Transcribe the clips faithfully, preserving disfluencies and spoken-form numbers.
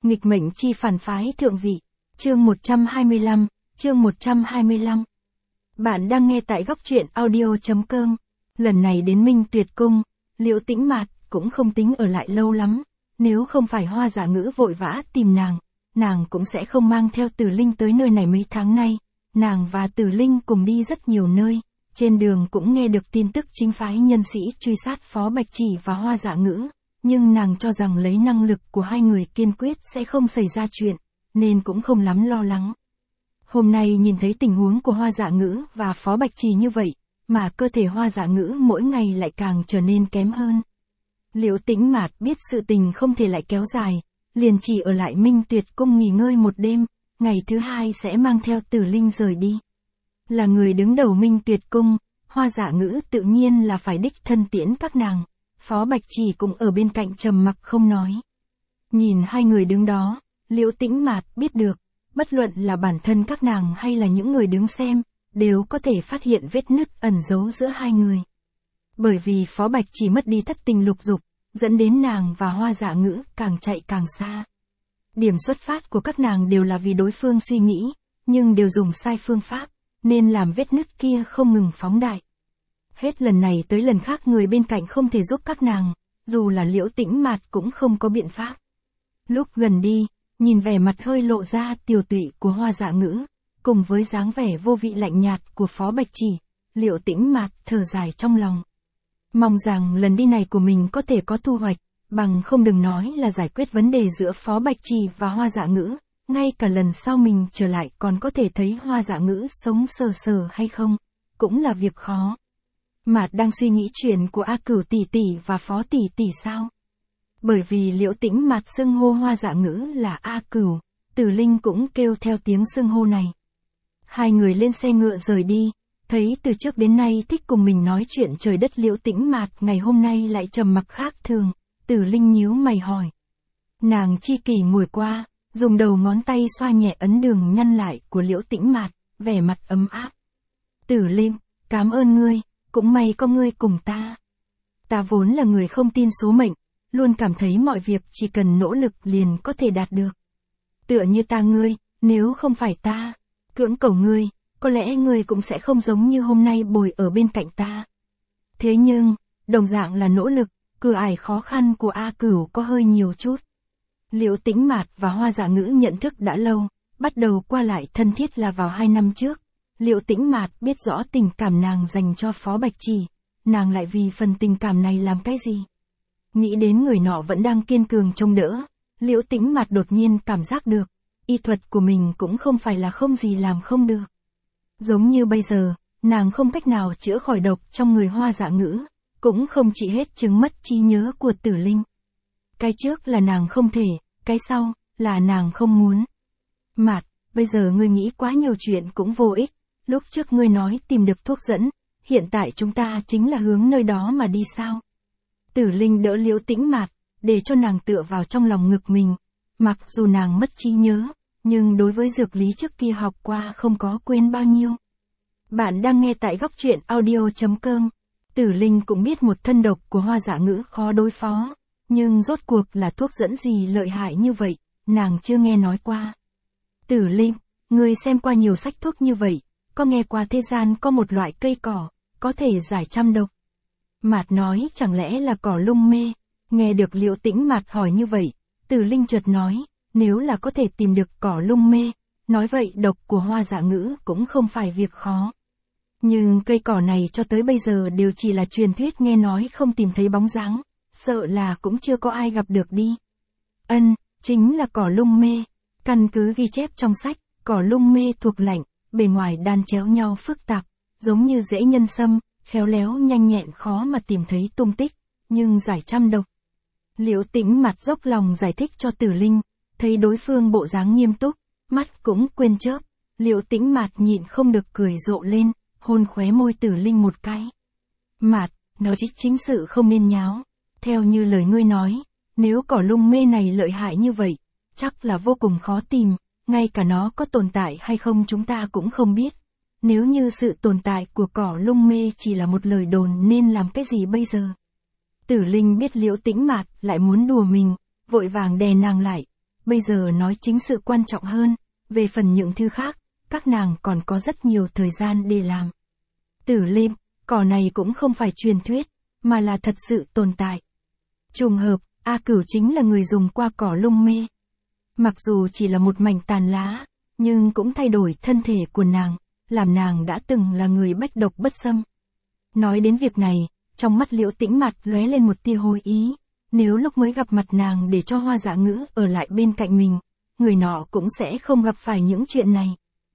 Nghịch mệnh chi phản phái thượng vị. Chương một trăm hai mươi lăm, chương một trăm hai mươi lăm. Bạn đang nghe tại góc truyện audio.com. Lần này đến Minh Tuyệt Cung, Liễu Tĩnh Mạt cũng không tính ở lại lâu lắm. Nếu không phải Hoa Dạ Ngữ vội vã tìm nàng, nàng cũng sẽ không mang theo Tử Linh tới nơi này mấy tháng nay. Nàng và Tử Linh cùng đi rất nhiều nơi, trên đường cũng nghe được tin tức chính phái nhân sĩ truy sát Phó Bạch Chỉ và Hoa Dạ Ngữ. Nhưng nàng cho rằng lấy năng lực của hai người kiên quyết sẽ không xảy ra chuyện, nên cũng không lắm lo lắng. Hôm nay nhìn thấy tình huống của Hoa Dạ Ngữ và Phó Bạch Chỉ như vậy, mà cơ thể Hoa Dạ Ngữ mỗi ngày lại càng trở nên kém hơn. Liễu Tĩnh Mạt biết sự tình không thể lại kéo dài, liền chỉ ở lại Minh Tuyệt Cung nghỉ ngơi một đêm, ngày thứ hai sẽ mang theo Tử Linh rời đi. Là người đứng đầu Minh Tuyệt Cung, Hoa Dạ Ngữ tự nhiên là phải đích thân tiễn các nàng. Phó Bạch Chỉ cũng ở bên cạnh trầm mặc không nói. Nhìn hai người đứng đó, Liễu Tĩnh Mạt biết được, bất luận là bản thân các nàng hay là những người đứng xem, đều có thể phát hiện vết nứt ẩn giấu giữa hai người. Bởi vì Phó Bạch Chỉ mất đi thất tình lục dục, dẫn đến nàng và Hoa Dạ Ngữ càng chạy càng xa. Điểm xuất phát của các nàng đều là vì đối phương suy nghĩ, nhưng đều dùng sai phương pháp, nên làm vết nứt kia không ngừng phóng đại. Hết lần này tới lần khác người bên cạnh không thể giúp các nàng, dù là Liễu Tĩnh Mạt cũng không có biện pháp. Lúc gần đi, nhìn vẻ mặt hơi lộ ra tiều tụy của Hoa Dạ Ngữ, cùng với dáng vẻ vô vị lạnh nhạt của Phó Bạch Chỉ, Liễu Tĩnh Mạt thở dài trong lòng. Mong rằng lần đi này của mình có thể có thu hoạch, bằng không đừng nói là giải quyết vấn đề giữa Phó Bạch Chỉ và Hoa Dạ Ngữ, ngay cả lần sau mình trở lại còn có thể thấy Hoa Dạ Ngữ sống sờ sờ hay không, cũng là việc khó. Mạt đang suy nghĩ chuyện của A Cửu tỷ tỷ và Phó tỷ tỷ sao? Bởi vì Liễu Tĩnh Mạt xưng hô Hoa Dạ Ngữ là A Cửu, Tử Linh cũng kêu theo tiếng xưng hô này. Hai người lên xe ngựa rời đi, thấy từ trước đến nay thích cùng mình nói chuyện trời đất Liễu Tĩnh Mạt ngày hôm nay lại trầm mặc khác thường, Tử Linh nhíu mày hỏi. Nàng chi kỷ ngồi qua, dùng đầu ngón tay xoa nhẹ ấn đường nhăn lại của Liễu Tĩnh Mạt, vẻ mặt ấm áp. Tử Linh, cảm ơn ngươi. Cũng may có ngươi cùng ta. Ta vốn là người không tin số mệnh, luôn cảm thấy mọi việc chỉ cần nỗ lực liền có thể đạt được. Tựa như ta ngươi, nếu không phải ta cưỡng cầu ngươi, có lẽ ngươi cũng sẽ không giống như hôm nay bồi ở bên cạnh ta. Thế nhưng, đồng dạng là nỗ lực, cửa ải khó khăn của A Cửu có hơi nhiều chút. Liễu Tĩnh Mạt và Hoa Dạ Ngữ nhận thức đã lâu, bắt đầu qua lại thân thiết là vào hai năm trước. Liễu Tĩnh Mạt biết rõ tình cảm nàng dành cho Phó Bạch Chỉ, nàng lại vì phần tình cảm này làm cái gì? Nghĩ đến người nọ vẫn đang kiên cường trông đỡ, Liễu Tĩnh Mạt đột nhiên cảm giác được, y thuật của mình cũng không phải là không gì làm không được. Giống như bây giờ, nàng không cách nào chữa khỏi độc trong người Hoa Dạ Ngữ, cũng không trị hết chứng mất trí nhớ của Tử Linh. Cái trước là nàng không thể, cái sau là nàng không muốn. Mạt, bây giờ ngươi nghĩ quá nhiều chuyện cũng vô ích. Lúc trước ngươi nói tìm được thuốc dẫn, hiện tại chúng ta chính là hướng nơi đó mà đi sao? Tử Linh đỡ Liễu Tĩnh Mạt, để cho nàng tựa vào trong lòng ngực mình. Mặc dù nàng mất trí nhớ, nhưng đối với dược lý trước kia học qua không có quên bao nhiêu. Bạn đang nghe tại góc truyện audio.com. Tử Linh cũng biết một thân độc của Hoa Dạ Ngữ khó đối phó, nhưng rốt cuộc là thuốc dẫn gì lợi hại như vậy, nàng chưa nghe nói qua. Tử Linh, ngươi xem qua nhiều sách thuốc như vậy. Có nghe qua thế gian có một loại cây cỏ, có thể giải trăm độc. Mạt nói chẳng lẽ là cỏ lung mê, nghe được Liễu Tĩnh Mạt hỏi như vậy, Tử Linh chợt nói, nếu là có thể tìm được cỏ lung mê, nói vậy độc của Hoa Dạ Ngữ cũng không phải việc khó. Nhưng cây cỏ này cho tới bây giờ đều chỉ là truyền thuyết nghe nói không tìm thấy bóng dáng, sợ là cũng chưa có ai gặp được đi. Ân, chính là cỏ lung mê, căn cứ ghi chép trong sách, cỏ lung mê thuộc lạnh. Bề ngoài đan chéo nhau phức tạp, giống như rễ nhân sâm, khéo léo nhanh nhẹn khó mà tìm thấy tung tích, nhưng giải trăm độc. Liễu Tĩnh Mạt dốc lòng giải thích cho Tử Linh, thấy đối phương bộ dáng nghiêm túc, mắt cũng quên chớp, Liễu Tĩnh Mạt nhịn không được cười rộ lên, hôn khóe môi Tử Linh một cái. Mạt, nói chính chính sự không nên nháo, theo như lời ngươi nói, nếu cỏ lung mê này lợi hại như vậy, chắc là vô cùng khó tìm. Ngay cả nó có tồn tại hay không chúng ta cũng không biết. Nếu như sự tồn tại của cỏ lung mê chỉ là một lời đồn nên làm cái gì bây giờ? Tử Linh biết Liễu Tĩnh Mạt lại muốn đùa mình, vội vàng đè nàng lại. bây giờ nói chính sự quan trọng hơn, về phần những thứ khác, các nàng còn có rất nhiều thời gian để làm. Tử Linh, cỏ này cũng không phải truyền thuyết, mà là thật sự tồn tại. Trùng hợp, A Cửu chính là người dùng qua cỏ lung mê. Mặc dù chỉ là một mảnh tàn lá, nhưng cũng thay đổi thân thể của nàng, làm nàng đã từng là người bách độc bất xâm. Nói đến việc này, trong mắt Liễu Tĩnh Mạt lóe lên một tia hồi ý, nếu lúc mới gặp mặt nàng để cho Hoa Dạ Ngữ ở lại bên cạnh mình, người nọ cũng sẽ không gặp phải những chuyện này.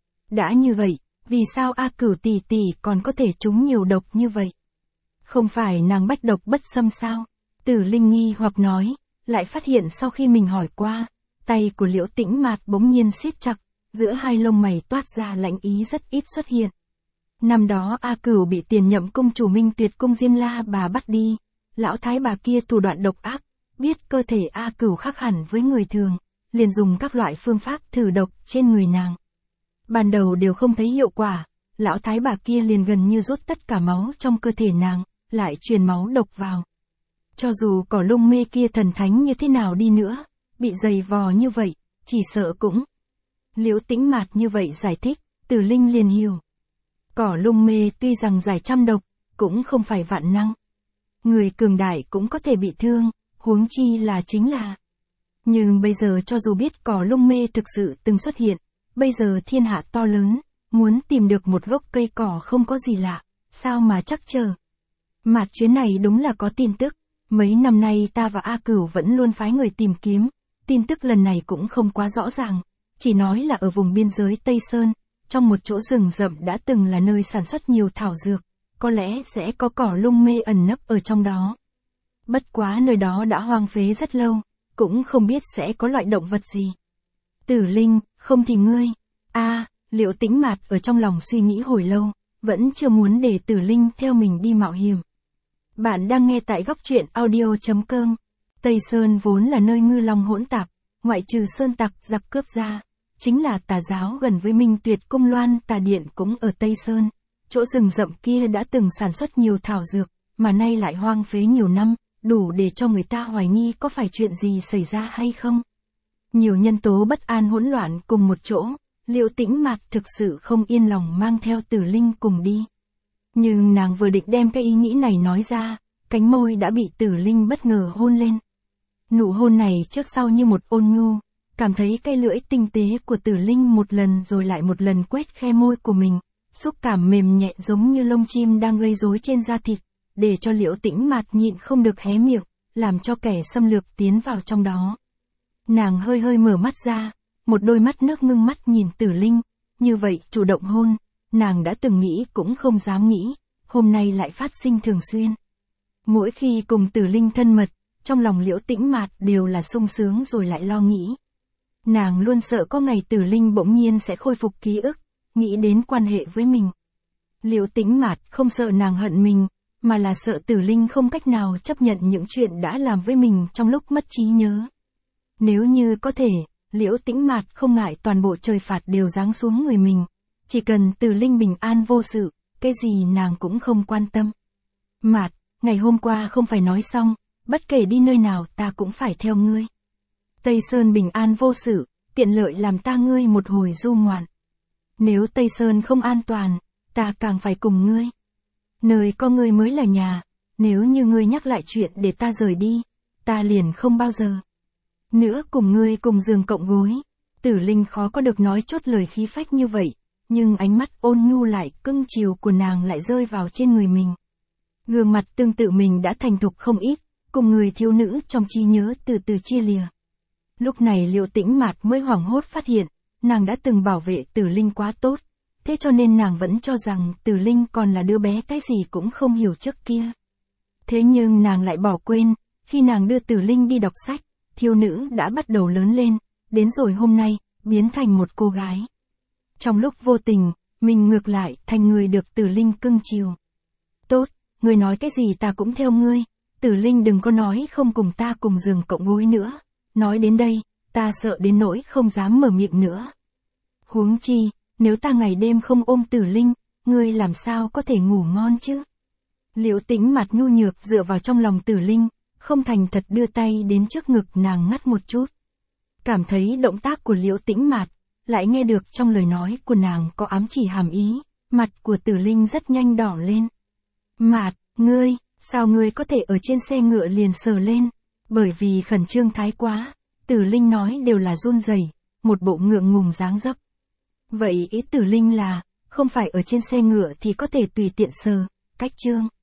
Đã như vậy, vì sao A Cửu tỷ tỷ còn có thể trúng nhiều độc như vậy? Không phải nàng bách độc bất xâm sao? Tử Linh nghi hoặc nói, lại phát hiện sau khi mình hỏi qua, tay của Liễu Tĩnh Mạt bỗng nhiên siết chặt, giữa hai lông mày toát ra lãnh ý rất ít xuất hiện. Năm đó A Cửu bị tiền nhậm cung chủ Minh Tuyệt cung Diên La bà bắt đi, lão thái bà kia thủ đoạn độc ác, biết cơ thể A Cửu khác hẳn với người thường, liền dùng các loại phương pháp thử độc trên người nàng. Ban đầu đều không thấy hiệu quả, lão thái bà kia liền gần như rút tất cả máu trong cơ thể nàng, lại truyền máu độc vào. Cho dù cỏ lung mê kia thần thánh như thế nào đi nữa, bị dày vò như vậy, chỉ sợ cũng. Liễu Tĩnh Mạt như vậy giải thích, Tử Linh liền hiểu. Cỏ lung mê tuy rằng giải trăm độc, cũng không phải vạn năng. Người cường đại cũng có thể bị thương, huống chi là chính là. Nhưng bây giờ cho dù biết cỏ lung mê thực sự từng xuất hiện, bây giờ thiên hạ to lớn, muốn tìm được một gốc cây cỏ không có gì lạ, sao mà chắc chờ. Mạt chuyến này đúng là có tin tức, mấy năm nay ta và A Cửu vẫn luôn phái người tìm kiếm, tin tức lần này cũng không quá rõ ràng, chỉ nói là ở vùng biên giới Tây Sơn, trong một chỗ rừng rậm đã từng là nơi sản xuất nhiều thảo dược, có lẽ sẽ có cỏ lung mê ẩn nấp ở trong đó. Bất quá nơi đó đã hoang phế rất lâu, cũng không biết sẽ có loại động vật gì. Tử Linh, không thì ngươi. A, Liễu Tĩnh Mạt ở trong lòng suy nghĩ hồi lâu, vẫn chưa muốn để Tử Linh theo mình đi mạo hiểm. Bạn đang nghe tại góc truyện audio chấm com. Tây Sơn vốn là nơi ngư long hỗn tạp, ngoại trừ sơn tặc giặc cướp ra, chính là tà giáo gần với Minh Tuyệt cung Loan Tà Điện cũng ở Tây Sơn. Chỗ rừng rậm kia đã từng sản xuất nhiều thảo dược, mà nay lại hoang phế nhiều năm, đủ để cho người ta hoài nghi có phải chuyện gì xảy ra hay không. Nhiều nhân tố bất an hỗn loạn cùng một chỗ, Liễu Tĩnh Mạt thực sự không yên lòng mang theo Tử Linh cùng đi. Nhưng nàng vừa định đem cái ý nghĩ này nói ra, cánh môi đã bị Tử Linh bất ngờ hôn lên. Nụ hôn này trước sau như một ôn nhu, cảm thấy cái lưỡi tinh tế của Tử Linh một lần rồi lại một lần quét khe môi của mình, xúc cảm mềm nhẹ giống như lông chim đang gây rối trên da thịt, để cho Liễu Tĩnh Mạt nhịn không được hé miệng, làm cho kẻ xâm lược tiến vào trong đó. Nàng hơi hơi mở mắt ra, một đôi mắt nước ngưng mắt nhìn Tử Linh, như vậy chủ động hôn, nàng đã từng nghĩ cũng không dám nghĩ, hôm nay lại phát sinh thường xuyên. Mỗi khi cùng Tử Linh thân mật, trong lòng Liễu Tĩnh Mạt đều là sung sướng rồi lại lo nghĩ. Nàng luôn sợ có ngày Tử Linh bỗng nhiên sẽ khôi phục ký ức, nghĩ đến quan hệ với mình. Liễu Tĩnh Mạt không sợ nàng hận mình, mà là sợ Tử Linh không cách nào chấp nhận những chuyện đã làm với mình trong lúc mất trí nhớ. Nếu như có thể, Liễu Tĩnh Mạt không ngại toàn bộ trời phạt đều giáng xuống người mình, chỉ cần Tử Linh bình an vô sự, cái gì nàng cũng không quan tâm. Mạt, ngày hôm qua không phải nói xong, bất kể đi nơi nào ta cũng phải theo ngươi. Tây Sơn bình an vô sự, tiện lợi làm ta ngươi một hồi du ngoạn. Nếu Tây Sơn không an toàn, ta càng phải cùng ngươi. Nơi có ngươi mới là nhà, nếu như ngươi nhắc lại chuyện để ta rời đi, ta liền không bao giờ nữa cùng ngươi cùng giường cộng gối. Tử Linh khó có được nói chốt lời khí phách như vậy, nhưng ánh mắt ôn nhu lại cưng chiều của nàng lại rơi vào trên người mình. Gương mặt tương tự mình đã thành thục không ít, cùng người thiếu nữ trong trí nhớ từ từ chia lìa. Lúc này Liễu Tĩnh Mạt mới hoảng hốt phát hiện, nàng đã từng bảo vệ Tử Linh quá tốt, thế cho nên nàng vẫn cho rằng Tử Linh còn là đứa bé cái gì cũng không hiểu trước kia. Thế nhưng nàng lại bỏ quên, khi nàng đưa Tử Linh đi đọc sách, thiếu nữ đã bắt đầu lớn lên, đến rồi hôm nay, biến thành một cô gái. Trong lúc vô tình, mình ngược lại thành người được Tử Linh cưng chiều. Tốt, ngươi nói cái gì ta cũng theo ngươi, Tử Linh đừng có nói không cùng ta cùng giường cộng gối nữa. Nói đến đây, ta sợ đến nỗi không dám mở miệng nữa. Huống chi, nếu ta ngày đêm không ôm Tử Linh, ngươi làm sao có thể ngủ ngon chứ? Liễu Tĩnh Mạt nhu nhược dựa vào trong lòng Tử Linh, không thành thật đưa tay đến trước ngực nàng ngắt một chút. Cảm thấy động tác của Liễu Tĩnh Mạt, lại nghe được trong lời nói của nàng có ám chỉ hàm ý, mặt của Tử Linh rất nhanh đỏ lên. Mạt, ngươi, sao ngươi có thể ở trên xe ngựa liền sờ lên? Bởi vì khẩn trương thái quá, Tử Linh nói đều là run rẩy, một bộ ngượng ngùng dáng dấp. Vậy ý Tử Linh là, không phải ở trên xe ngựa thì có thể tùy tiện sờ, cách chương.